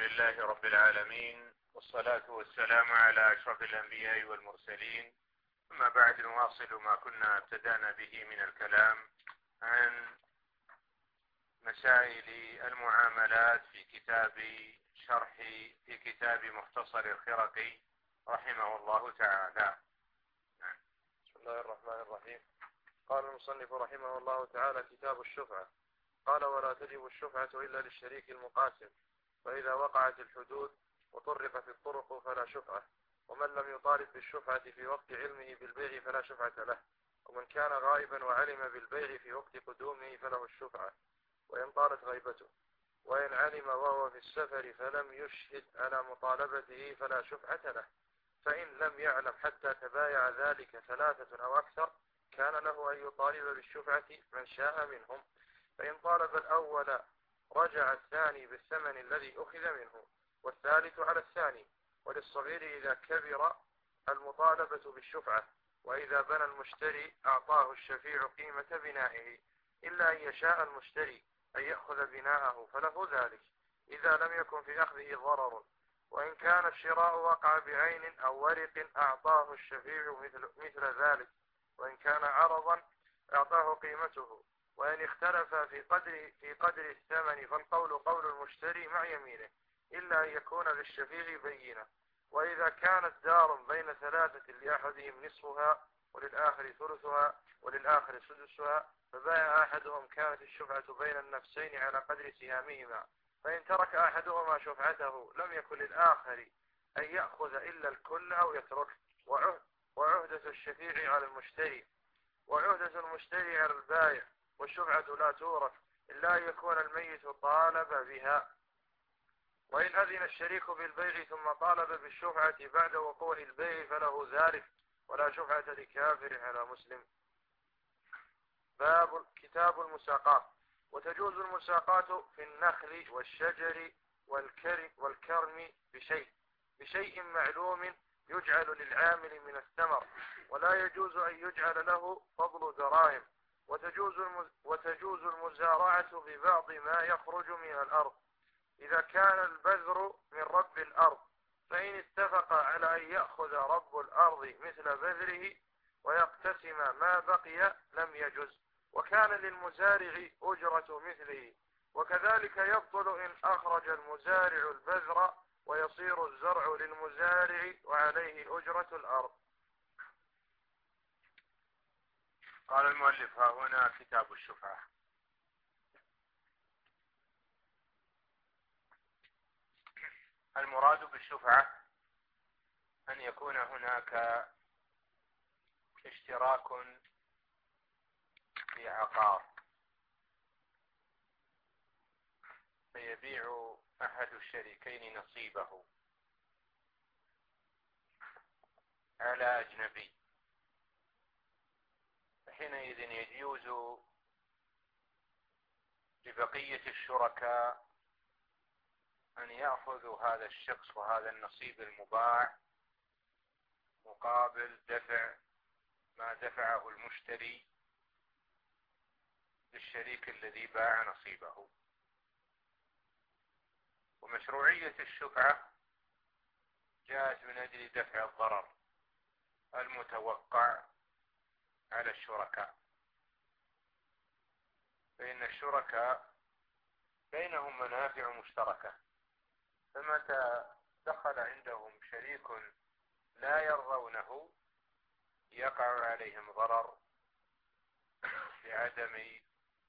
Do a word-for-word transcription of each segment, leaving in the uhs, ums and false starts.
لله رب العالمين، والصلاة والسلام على أشرف الأنبياء والمرسلين. أما بعد، نواصل ما كنا ابتدأنا به من الكلام عن مسائل المعاملات في كتاب شرح في كتاب مختصر الخرقي رحمه الله تعالى. بسم الله الرحمن الرحيم. قال المصنف رحمه الله تعالى: كتاب الشفعة. قال: ولا تجب الشفعة إلا للشريك المقاسم، فإذا وقعت الحدود وطرقت الطرق فلا شفعة، ومن لم يطالب بالشفعة في وقت علمه بالبيع فلا شفعة له، ومن كان غائبا وعلم بالبيع في وقت قدومه فله الشفعة وإن طالت غيبته، وإن علم وهو في السفر فلم يشهد على مطالبته فلا شفعة له، فإن لم يعلم حتى تبايع ذلك ثلاثة أو أكثر كان له أن يطالب بالشفعة من شاء منهم، فإن طالب الأول رجع الثاني بالثمن الذي أخذ منه، والثالث على الثاني. وللصغير إذا كبر المطالبة بالشفعة، وإذا بنى المشتري أعطاه الشفيع قيمة بنائه، إلا أن يشاء المشتري أن يأخذ بناءه فله ذلك إذا لم يكن في أخذه ضرر، وإن كان الشراء وقع بعين أو ورق أعطاه الشفيع مثل, مثل ذلك، وإن كان عرضا أعطاه قيمته، وإن اختلف في قدر, في قدر الثمن فالقول قول المشتري مع يمينه، إلا أن يكون للشفيع بينة. وإذا كانت دار بين ثلاثة لأحدهم نصفها وللآخر ثلثها وللآخر سدسها، فبايع أحدهم كانت الشفعة بين النفسين على قدر سهامهما، فإن ترك أحدهما شفعته لم يكن للآخر أن يأخذ إلا الكل أو يترك. وعهدة الشفيع على المشتري وعهدة المشتري على البائع، والشفعة لا تورث إلا أن يكون الميت طالب بها. وإن أذن الشريك بالبيع ثم طالب بالشفعة بعد وقوع البيع فله ذلك، ولا شفعة لكافر على مسلم. باب كتاب المساقات. وتجوز المساقات في النخل والشجر والكرم بشيء بشيء معلوم يجعل للعامل من الثمر، ولا يجوز أن يجعل له فضل دراهم. وتجوز وتجوز المزارعة في بعض ما يخرج من الأرض إذا كان البذر من رب الأرض، فإن اتفق على أن يأخذ رب الأرض مثل بذره ويقتسم ما بقي لم يجز، وكان للمزارع أجرة مثله. وكذلك يبطل إن أخرج المزارع البذر ويصير الزرع للمزارع وعليه أجرة الأرض. قال المؤلف: ها هنا كتاب الشفعة. المراد بالشفعة أن يكون هناك اشتراك في عقار، فيبيع أحد الشريكين نصيبه على أجنبي، فحينئذ يجوز لبقية الشركاء أن يأخذوا هذا الشخص وهذا النصيب المباع مقابل دفع ما دفعه المشتري للشريك الذي باع نصيبه. ومشروعية الشفعة جاءت من أجل دفع الضرر المتوقع على الشركاء، فإن الشركاء بينهم منافع مشتركة، فمتى دخل عندهم شريك لا يرضونه يقع عليهم ضرر لعدم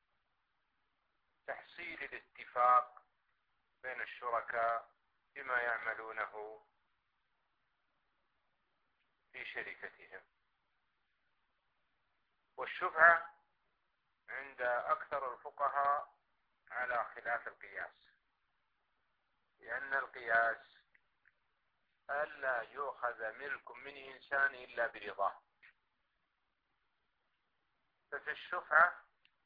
تحصيل الاتفاق بين الشركاء بما يعملونه في شركتهم. والشفعة عند أكثر الفقهاء على خلاف القياس، لأن القياس ألا يؤخذ ملك من إنسان إلا برضاه، ففي الشفعة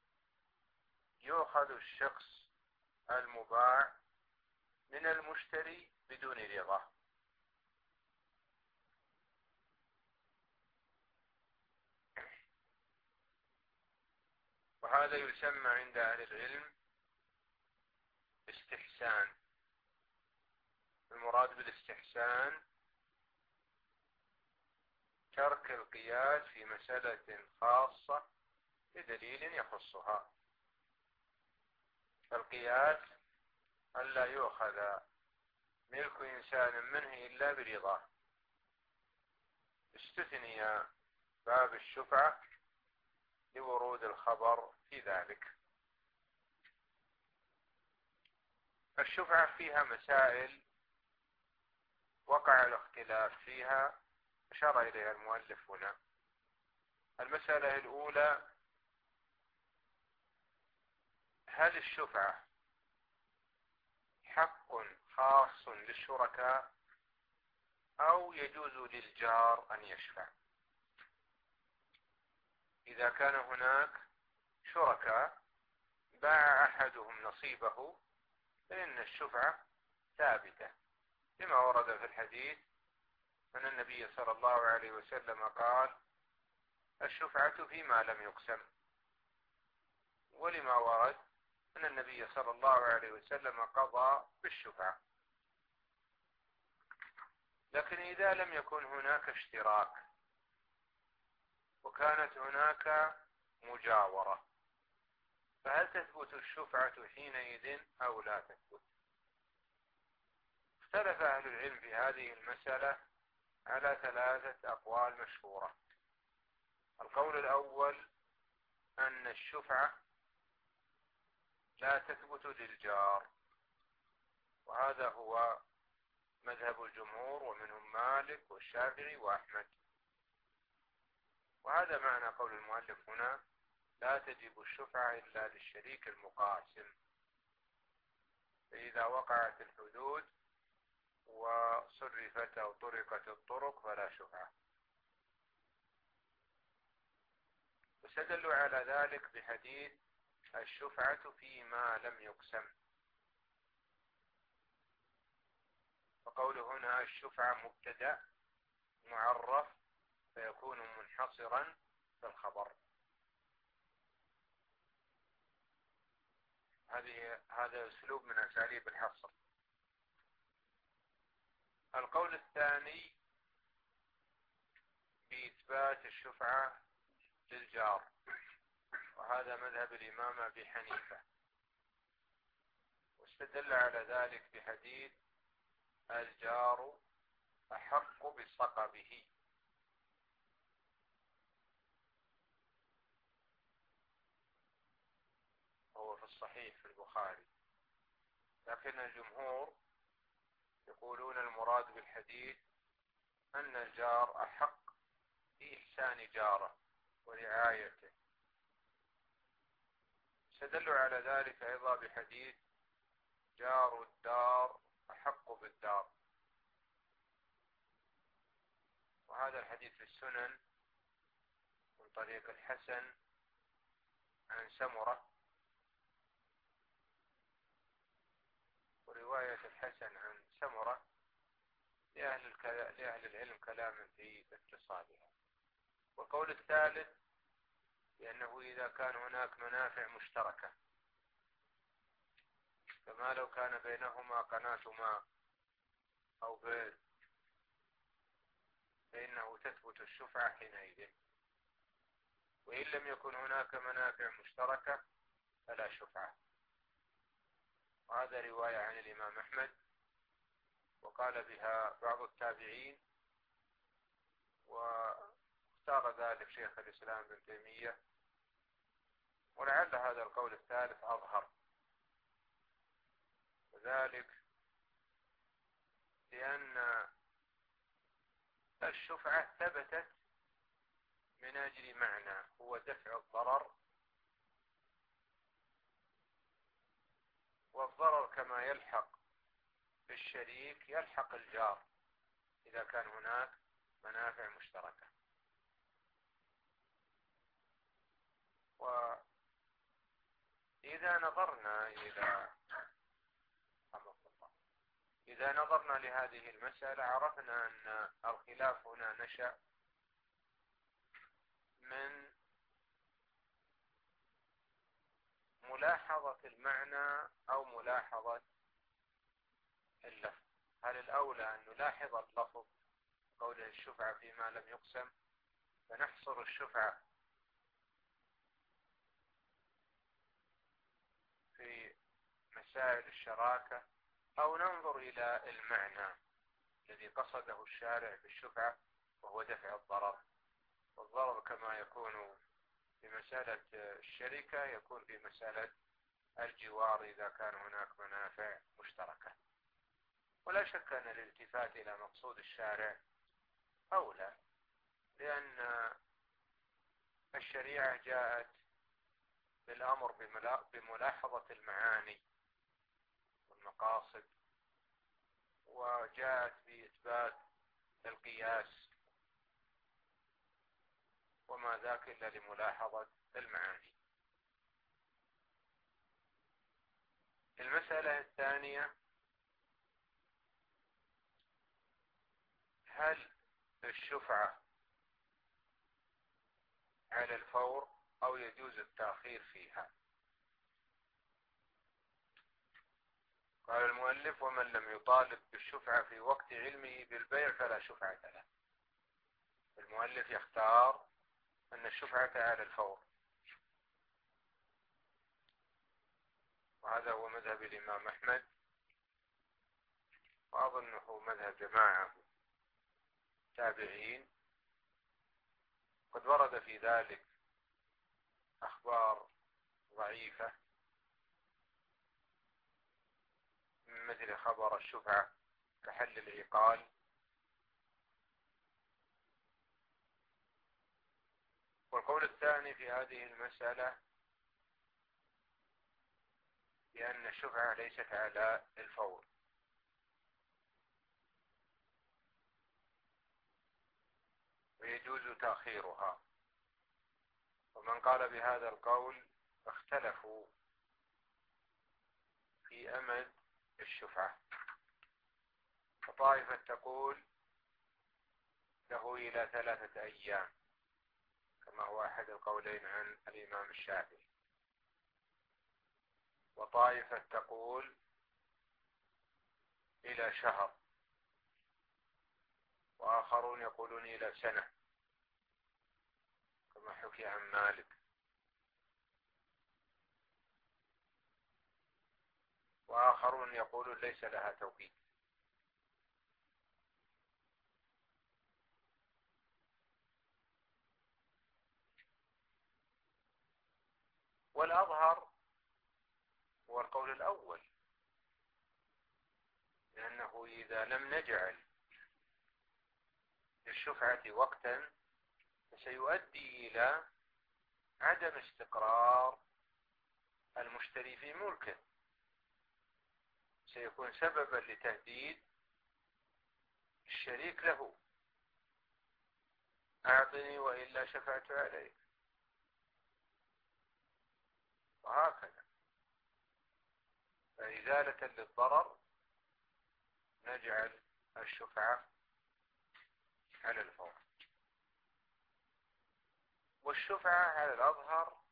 يؤخذ الشخص المباع من المشتري بدون رضاه. وهذا يسمى عند أهل العلم استحسان، المراد بالاستحسان ترك القياس في مسألة خاصة بدليل يخصها. القياس ألا يؤخذ ملك إنسان منه إلا برضاه. استثني باب الشفعة لورود الخبر في ذلك. الشفعة فيها مسائل وقع الاختلاف فيها أشار إليها المؤلف هنا. المسألة الأولى: هل الشفعة حق خاص للشركاء أو يجوز للجار أن يشفع؟ إذا كان هناك شركاء باع أحدهم نصيبه فإن الشفعة ثابتة، لما ورد في الحديث أن النبي صلى الله عليه وسلم قال: الشفعة فيما لم يقسم، ولما ورد أن النبي صلى الله عليه وسلم قضى بالشفعة. لكن إذا لم يكن هناك اشتراك وكانت هناك مجاورة، فهل تثبت الشفعة حينئذ أو لا تثبت؟ اختلف أهل العلم في هذه المسألة على ثلاثة أقوال مشهورة. القول الأول أن الشفعة لا تثبت للجار، وهذا هو مذهب الجمهور ومنهم مالك والشافعي وأحمد. وهذا معنى قول المؤلف هنا: لا تجب الشفعة إلا للشريك المقاسم، فإذا وقعت الحدود وصرفت أو طرقت الطرق فلا شفعة. واستدلوا على ذلك بحديث: الشفعة فيما لم يقسم. وقوله هنا الشفعة مبتدأ معرف فيكون منحصرا في الخبر. هذه هذا أسلوب من أساليب الحصر. القول الثاني بإثبات الشفعة للجار، وهذا مذهب الإمام أبي حنيفة، واستدل على ذلك بحديث: الجار أحق بصقبه. هو في الصحيح في البخاري. لكن الجمهور يقولون المراد بالحديث أن الجار أحق بإحسان جاره ورعايته. استدلوا على ذلك أيضا بحديث: جار الدار أحق بالدار. وهذا الحديث في السنن من طريق الحسن عن سمرة، ورواية الحسن عن سمرة لأهل, الكلا... لأهل العلم كلام في اتصالها. والقول الثالث لأنه إذا كان هناك منافع مشتركة، كما لو كان بينهما قناة ماء أو بئر، فإنه تثبت الشفعة حينئذ. وإن لم يكن هناك منافع مشتركة فلا شفعة. وهذا رواية عن الإمام أحمد، وقال بها بعض التابعين، واختار ذلك شيخ الإسلام ابن تيمية، ولعل هذا القول الثالث أظهر، وذلك لأن الشفعة ثبتت من أجل معنى هو دفع الضرر، والضرر كما يلحق بالشريك يلحق الجار إذا كان هناك منافع مشتركة. وإذا نظرنا إلى إذا نظرنا لهذه المسألة عرفنا أن الخلاف هنا نشأ من ملاحظة المعنى أو ملاحظة اللفظ. هل الأولى أن نلاحظ اللفظ قوله الشفعة فيما لم يقسم فنحصر الشفعة في مسائل الشراكة، أو ننظر إلى المعنى الذي قصده الشارع بالشفعة وهو دفع الضرر؟ والضرر كما يكون في مسألة الشركة يكون في مسألة الجوار إذا كان هناك منافع مشتركة. ولا شك أن الالتفات إلى مقصود الشارع أولى، لأن الشريعة جاءت بالأمر بملاحظة المعاني والمقاصد، وجاءت بإثبات القياس، وما ذاك إلا لملاحظة المعاني. المسألة الثانية: هل الشفعة على الفور أو يجوز التأخير فيها؟ قال المؤلف: ومن لم يطالب بالشفعة في وقت علمه بالبيع فلا شفعة له. المؤلف يختار أن الشفعة على الفور، وهذا هو مذهب الإمام أحمد، وأظنه مذهب جماعة تابعين. قد ورد في ذلك أخبار ضعيفة من مثل خبر الشفعة كحل العقال، والقول الثاني في هذه المسألة بأن الشفعة ليست على الفور، ويجوز تأخيرها. ومن قال بهذا القول اختلفوا في أمد الشفعة، فطائفة تقول له إلى ثلاثة أيام كما هو أحد القولين عن الإمام الشافعي، وطائفة تقول إلى شهر، وآخرون يقولون إلى سنة كما حكي عن مالك، وآخرون يقولون ليس لها توقيت. والأظهر هو القول الأول، لأنه إذا لم نجعل للشفعة وقتا فسيؤدي إلى عدم استقرار المشتري في ملكه، سيكون سببا لتهديد الشريك له: أعطني وإلا شفعت عليك، وهكذا. فإزالة للضرر نجعل الشفعة على الفور. والشفعة على الأظهر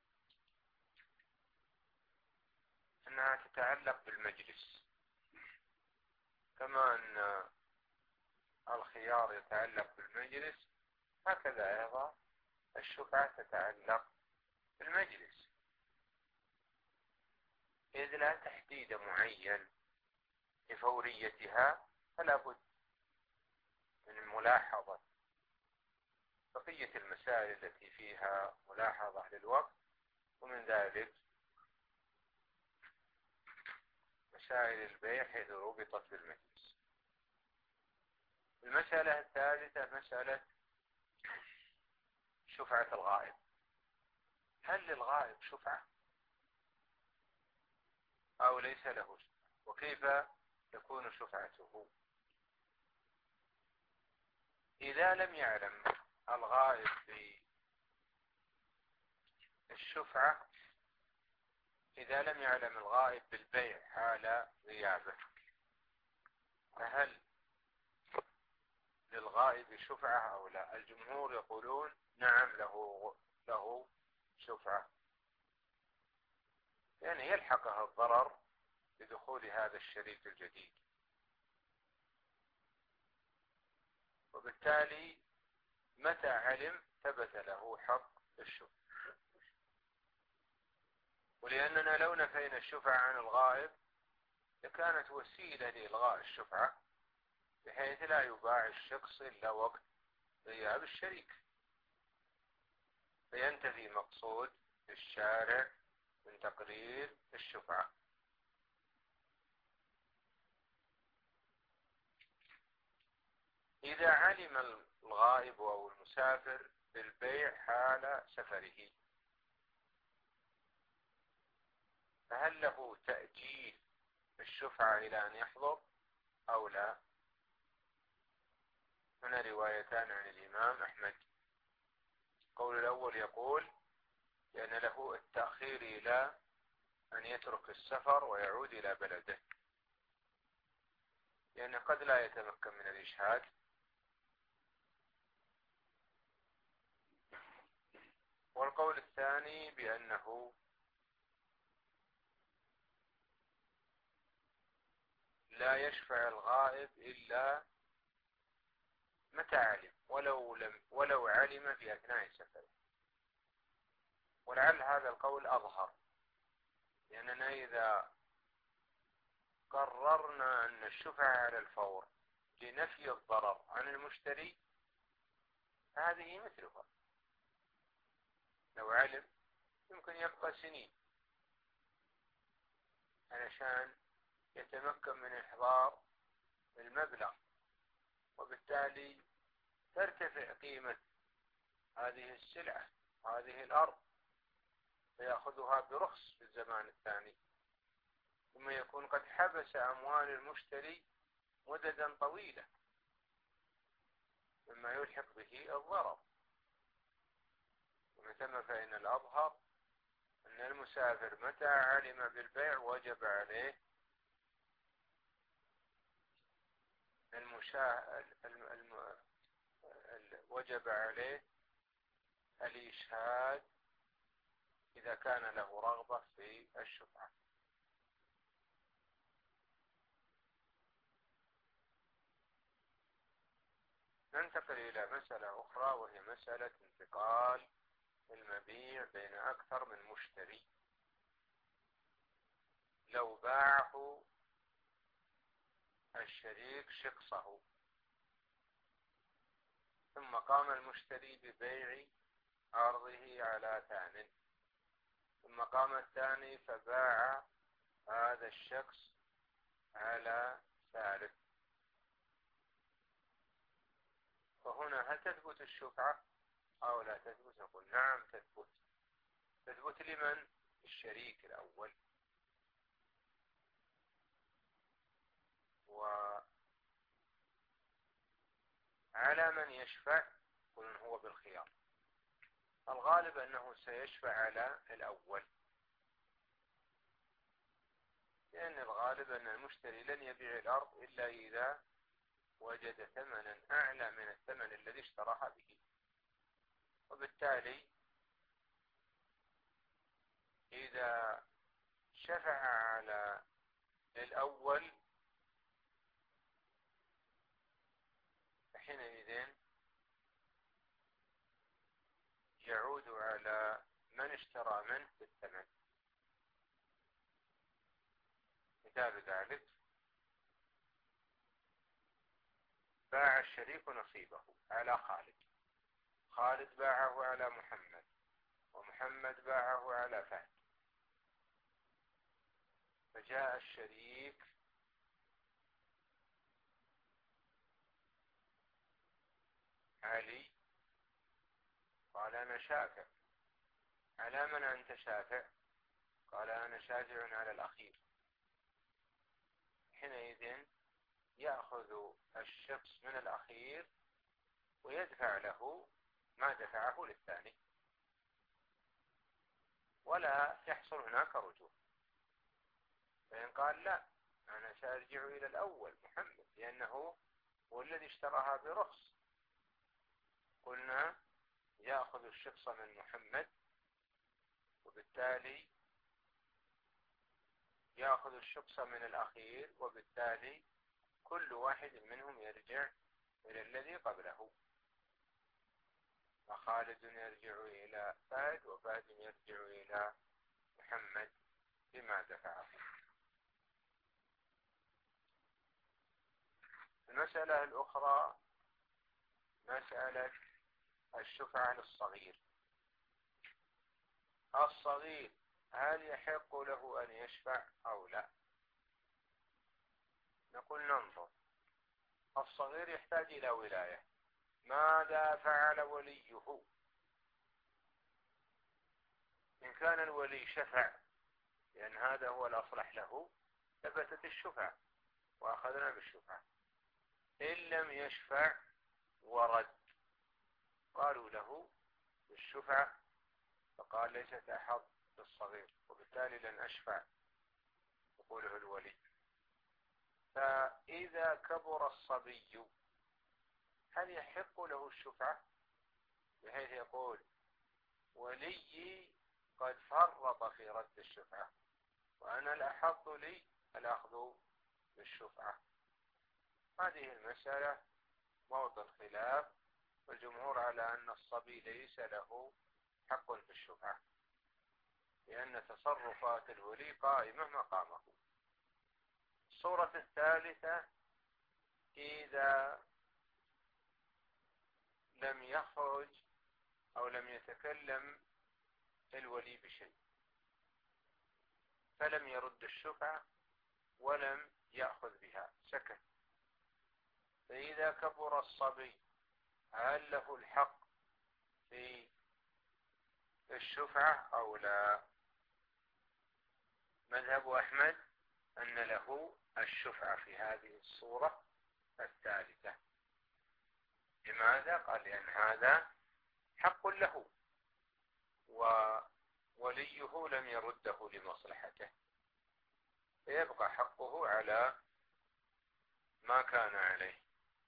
أنها تتعلق بالمجلس، كما أن الخيار يتعلق بالمجلس، هكذا أيضا الشفعة تتعلق بالمجلس، إذ لا تحديد معين لفوريتها، فلا بد من ملاحظة بقية المسائل التي فيها ملاحظة للوقت، ومن ذلك مسائل البيع حيث ربطت بالمجلس. المسألة الثالثة مسألة شفعة الغائب. هل للغائب شفعة أو ليس له شفعة؟ وكيف تكون شفعته؟ إذا لم يعلم الغائب بالشفعة، إذا لم يعلم الغائب بالبيع حال غيابه، فهل للغائب شفعة أو لا؟ الجمهور يقولون نعم، له له شفعة، يعني يلحقها الضرر بدخول هذا الشريك الجديد. وبالتالي متى علم ثبت له حق الشفعة. ولأننا لو نفينا الشفعة عن الغائب لكانت وسيلة لإلغاء الشفعة، بحيث لا يباع الشخص إلا وقت غياب الشريك، فينتفي مقصود الشارع من تقرير الشفعة. إذا علم الغائب أو المسافر بالبيع حال سفره، فهل له تأجيل الشفعة إلى أن يحضر أو لا؟ هنا روايتان عن الإمام أحمد. القول الأول يقول لأن له التأخير إلى أن يترك السفر ويعود إلى بلده، لأن قد لا يتمكن من الإشهاد. والقول الثاني بأنه لا يشفع الغائب إلا متى علم، ولو لم ولو علم في أثناء سفره. ولعل هذا القول أظهر، لأننا إذا قررنا أن الشفعة على الفور لنفي الضرر عن المشتري فهذه مثلها. لو علم يمكن يبقى سنين علشان يتمكن من إحضار المبلغ، وبالتالي ترتفع قيمة هذه السلعة هذه الأرض، فيأخذها برخص في الزمان الثاني، ثم يكون قد حبس أموال المشتري مددا طويلة مما يلحق به الضرر. ومن ثم فإن الأظهر أن المسافر متى علم بالبيع وجب عليه المشا... الم... الم... وجب عليه الإشهاد إذا كان له رغبة في الشفعة. ننتقل إلى مسألة أخرى، وهي مسألة انتقال المبيع بين أكثر من مشتري. لو باعه الشريك شخصه، ثم قام المشتري ببيع عرضه على ثان، ثم قام الثاني فباع هذا الشخص على ثالث، فهنا هل تثبت الشفعة أو لا تثبت؟ نقول نعم تثبت. تثبت لمن؟ الشريك الأول. وعلى من يشفع؟ قل هو بالخيار. الغالب أنه سيشفع على الأول، لأن الغالب أن المشتري لن يبيع الأرض إلا إذا وجد ثمنا أعلى من الثمن الذي اشتراها به. وبالتالي إذا شفع على الأول حينئذ يعود على من اشترى منه بالثمن. مثال ذلك: باع الشريك نصيبه على خالد، خالد باعه على محمد، ومحمد باعه على فهد، فجاء الشريك علي قال أنا شافع. على من أنت شافع؟ قال أنا شافع على الأخير. حينئذ يأخذ الشخص من الأخير ويدفع له ما دفعه للثاني، ولا يحصل هناك رجوع. فإن قال لا أنا سأرجع إلى الأول محمد لأنه هو الذي اشتراها برخص، قلنا يأخذ الشخص من محمد، وبالتالي يأخذ الشخص من الأخير، وبالتالي كل واحد منهم يرجع إلى الذي قبله، فخالد يرجع إلى فهد وفهد يرجع إلى محمد بما دفعه. المسألة الأخرى مسألة الشفعة للصغير. الصغير هل يحق له أن يشفع أو لا؟ نقول ننظر. الصغير يحتاج إلى ولاية، ماذا فعل وليه؟ إن كان الولي شفع لأن هذا هو الأصلح له ثبتت الشفعة وأخذنا بالشفعة. إن لم يشفع ورد قالوا له بالشفعة، فقال ليست أحظ بالصغير وبالتالي لن أشفع، يقوله الولي. فإذا كبر الصبي هل يحق له الشفعة بحيث يقول ولي قد فرط في رد الشفعة وأنا الأحظ لي الأخذ بالشفعة؟ هذه المسألة موضع الخلاف، والجمهور على أن الصبي ليس له حق في الشفعة لأن تصرفات الولي قائمة مقامه. الصورة الثالثة إذا لم يخرج أو لم يتكلم الولي بشيء فلم يرد الشفعة ولم يأخذ بها، سكت. فإذا كبر الصبي هل له الحق في الشفعة أو لا؟ مذهب أحمد أن له الشفعة في هذه الصورة الثالثة. لماذا؟ قال لأن هذا حق له ووليه لم يرده لمصلحته، فيبقى حقه على ما كان عليه.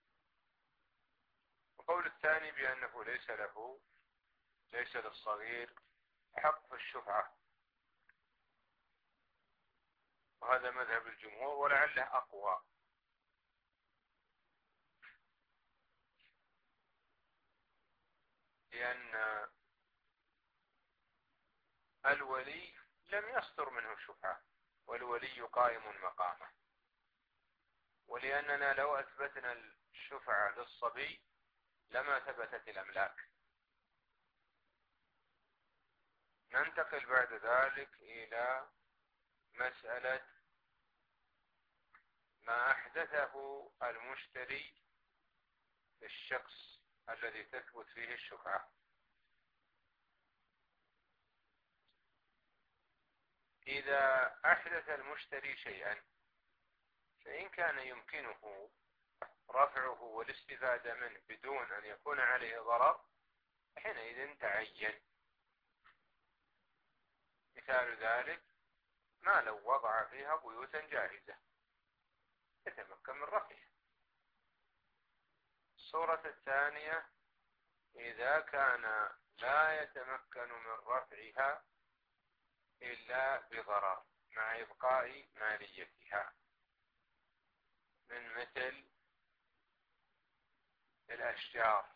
القول الثاني بأنه ليس له ليس للصغير حق في الشفعة، وهذا مذهب الجمهور ولعله أقوى، لأن الولي لم يصدر منه الشفعة والولي قائم مقامه، ولأننا لو أثبتنا الشفعة للصبي لما ثبتت الأملاك. ننتقل بعد ذلك إلى مسألة ما أحدثه المشتري للشخص الذي تثبت فيه الشفعة. إذا أحدث المشتري شيئا فإن كان يمكنه رفعه والاستفادة منه بدون أن يكون عليه ضرر حينئذ تعين. مثال ذلك ما لو وضع فيها بيوتا جاهزة يتمكن من رفعها. الصورة الثانية إذا كان لا يتمكن من رفعها إلا بضرر مع إبقاء ماليتها، من مثل الأشجار.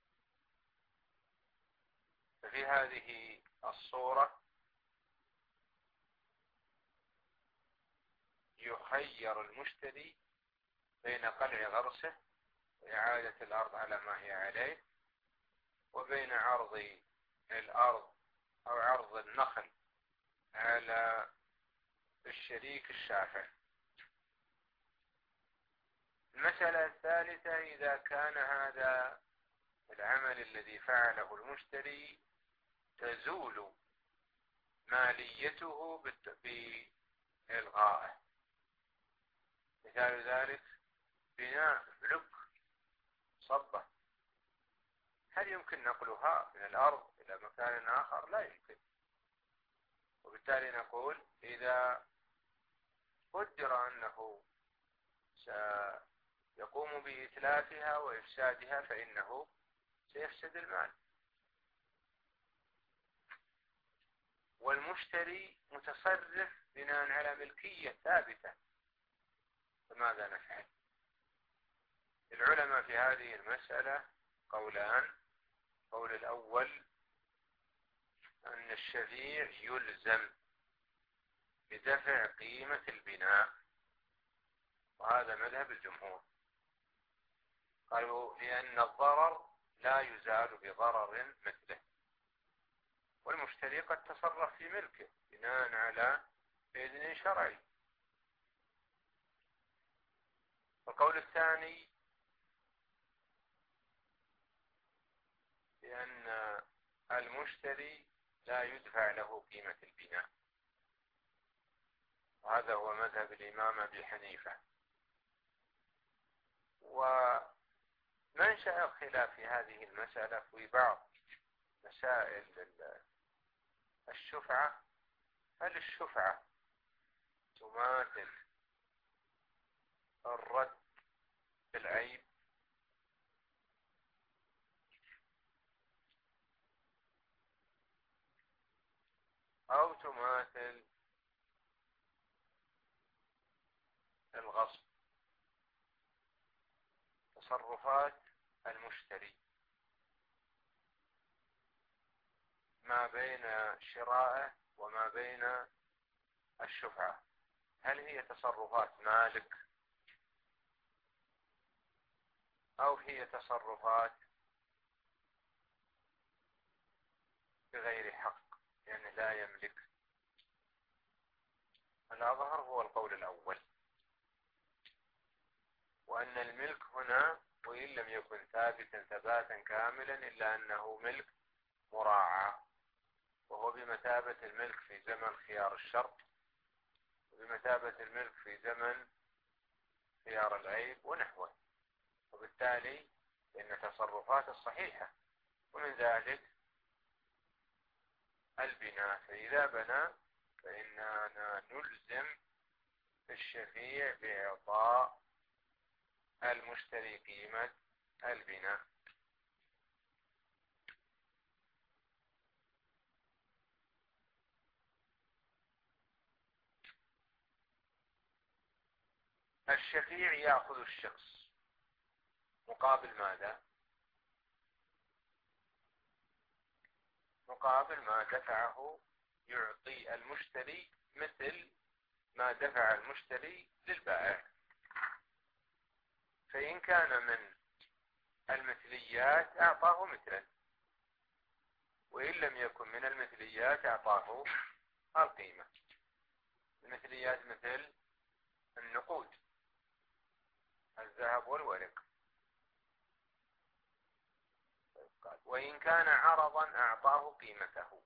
ففي هذه الصورة يخير المشتري بين قلع غرسه وإعادة الأرض على ما هي عليه وبين عرض الأرض أو عرض النخل على الشريك الشافع. المسألة الثالثة إذا كان هذا العمل الذي فعله المشتري تزول ماليته بإلغائه. مثال ذلك بناء بلوك صبة، هل يمكن نقلها من الأرض إلى مكان آخر؟ لا يمكن. وبالتالي نقول إذا قدر أنه سيقوم بإتلافها وإفسادها فإنه سيفسد المال، والمشتري متصرف بناء على ملكية ثابتة، فماذا نفعل؟ العلماء في هذه المسألة قولان. قول الأول أن الشفيع يلزم بدفع قيمة البناء، وهذا مذهب الجمهور. قالوا لأن الضرر لا يزال بضرر مثله، والمشتري قد تصرف في ملكه بناء على إذن شرعي. القول الثاني بأن المشتري لا يدفع له قيمة البناء، وهذا هو مذهب الإمام أبي حنيفة. ومنشأ الخلاف في هذه المسألة في بعض مسائل الشفعة، هل الشفعة تماثل الرد بالعيب أو تماثل الغصب؟ تصرفات المشتري ما بين شرائه وما بين الشفعة، هل هي تصرفات مالك أو هي تصرفات بغير حق يعني لا يملك؟ الأظهر هو القول الأول، وأن الملك هنا وإن لم يكن ثابتا ثباتا كاملا إلا أنه ملك مراعى، وهو بمثابة الملك في زمن خيار الشرط، وبمثابة الملك في زمن خيار العيب ونحوه. وبالتالي إن تصرفات الصحيحة، ومن ذلك البناء، فإذا بنى فإننا نلزم الشفيع بإعطاء المشتري قيمة البناء. الشفيع يأخذ الشخص مقابل ماذا؟ مقابل ما دفعه يعطي المشتري مثل ما دفع المشتري للبائع. فإن كان من المثليات أعطاه مثلا، وإن لم يكن من المثليات أعطاه القيمة. المثليات مثل النقود، الذهب والورق. وإن كان عرضا أعطاه قيمته.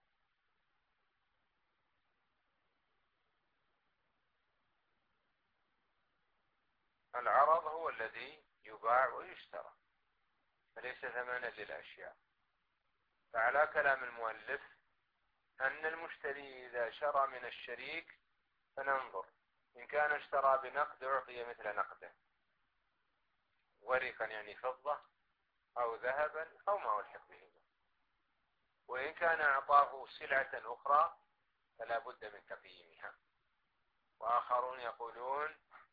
العرض هو الذي يباع ويشترى، فليس ثمنا للأشياء. فعلى كلام المؤلف أن المشتري إذا شرى من الشريك فننظر، إن كان اشترى بنقد أعطي مثل نقده، ورقا يعني فضة أو ذهبا أو ما ألحق به. وإن كان أعطاه سلعة أخرى فلا بد من تقييمها. وآخرون يقولون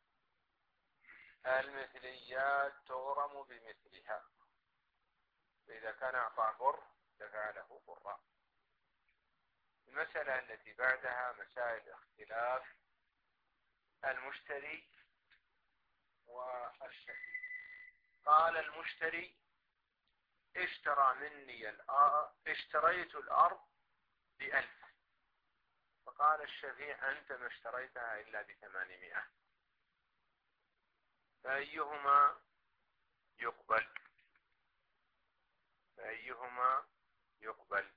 المثليات تغرم بمثلها، فإذا كان أعطى بر دفع له برا. المسألة التي بعدها مسائل اختلاف المشتري والشريك. قال المشتري اشترى مني الأرض، اشتريت الأرض بألف، فقال الشفيع أنت ما اشتريتها إلا بثمانمائة، فأيهما يقبل؟ فأيهما يقبل؟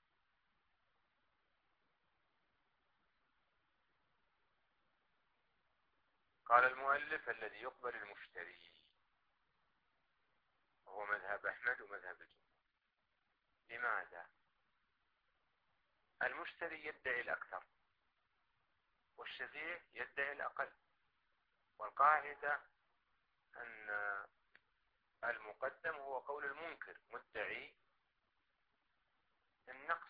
قال المؤلف الذي يقبل المشتري، وهو مذهب أحمد ومذهب الجمهور. لماذا؟ المشتري يدعي الأكثر والشفيع يدعي الأقل، والقاعدة أن المقدم هو قول المنكر مدعي النقص.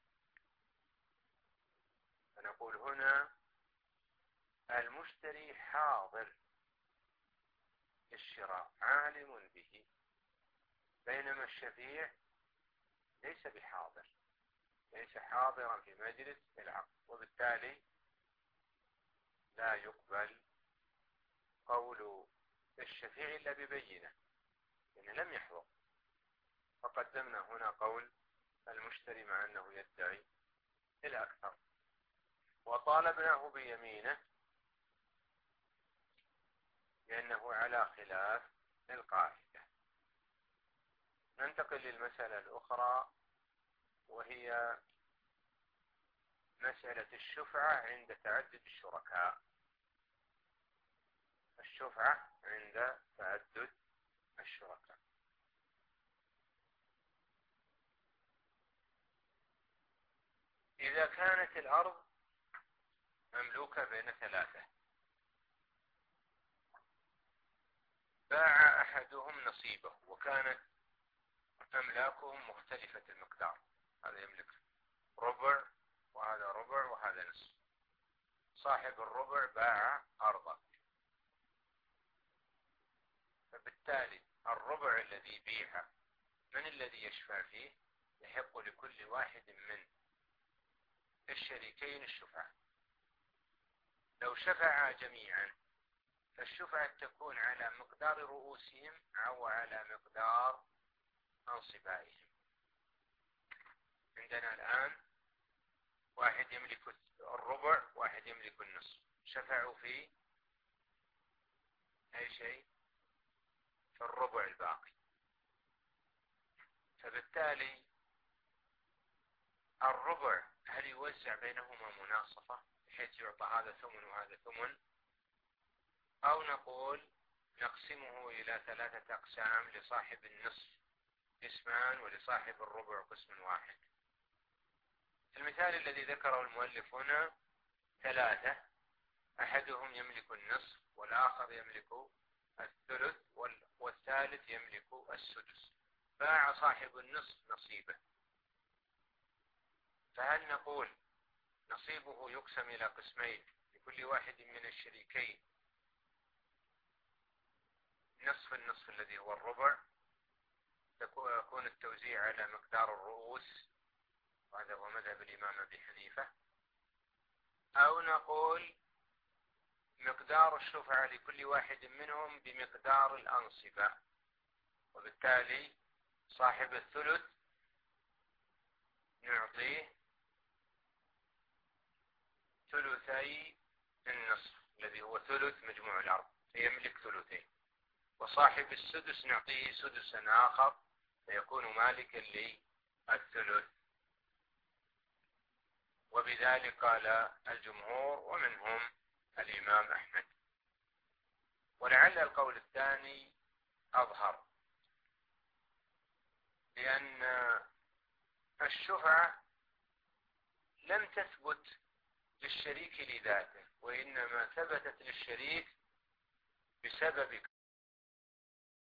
فنقول هنا المشتري حاضر الشراء عالم به، بينما الشفيع ليس بحاضر، ليس حاضرا في مجلس العقد، وبالتالي لا يقبل قول الشفيع إلا ببينة، لأنه لم يحضر. فقدمنا هنا قول المشتري مع أنه يدعي الأكثر، وطالبناه بيمينه لأنه على خلاف القاعدة. ننتقل للمسألة الأخرى، وهي مسألة الشفعة عند تعدد الشركاء. الشفعة عند تعدد الشركاء. إذا كانت الأرض مملوكة بين ثلاثة، باع أحدهم نصيبه وكانت أملاكهم مختلفة المقدار، هذا يملك ربع وهذا ربع وهذا نصف. صاحب الربع باع أرضه، فبالتالي الربع الذي يبيعه من الذي يشفع فيه؟ يحق لكل واحد من الشريكين الشفعة. لو شفعا جميعا فالشفعة تكون على مقدار رؤوسهم أو على مقدار أنصبائهم. عندنا الآن واحد يملك الربع واحد يملك النصف، شفعوا في أي شيء؟ في الربع الباقي. فبالتالي الربع هل يوزع بينهما مناصفة بحيث يعطى هذا ثمن وهذا ثمن، أو نقول نقسمه إلى ثلاثة أقسام، لصاحب النصف قسمان ولصاحب الربع قسم واحد. المثال الذي ذكره المؤلف هنا ثلاثة، أحدهم يملك النصف والآخر يملك الثلث والثالث يملك السدس. باع صاحب النصف نصيبه، فهل نقول نصيبه يقسم إلى قسمين لكل واحد من الشريكين نصف النصف الذي هو الربع، يكون التوزيع على مقدار الرؤوس، وهذا هو مذهب الإمام أبي حنيفة، أو نقول مقدار الشفعة لكل واحد منهم بمقدار الأنصبة، وبالتالي صاحب الثلث نعطيه ثلثي النصف الذي هو ثلث مجموع الأرض فيملك ثلثين، وصاحب السدس نعطيه سدسا آخر فيكون مالكا للثلث. وبذلك قال الجمهور ومنهم الإمام أحمد. ولعل القول الثاني أظهر، لأن الشفعة لم تثبت للشريك لذاته، وإنما ثبتت للشريك بسبب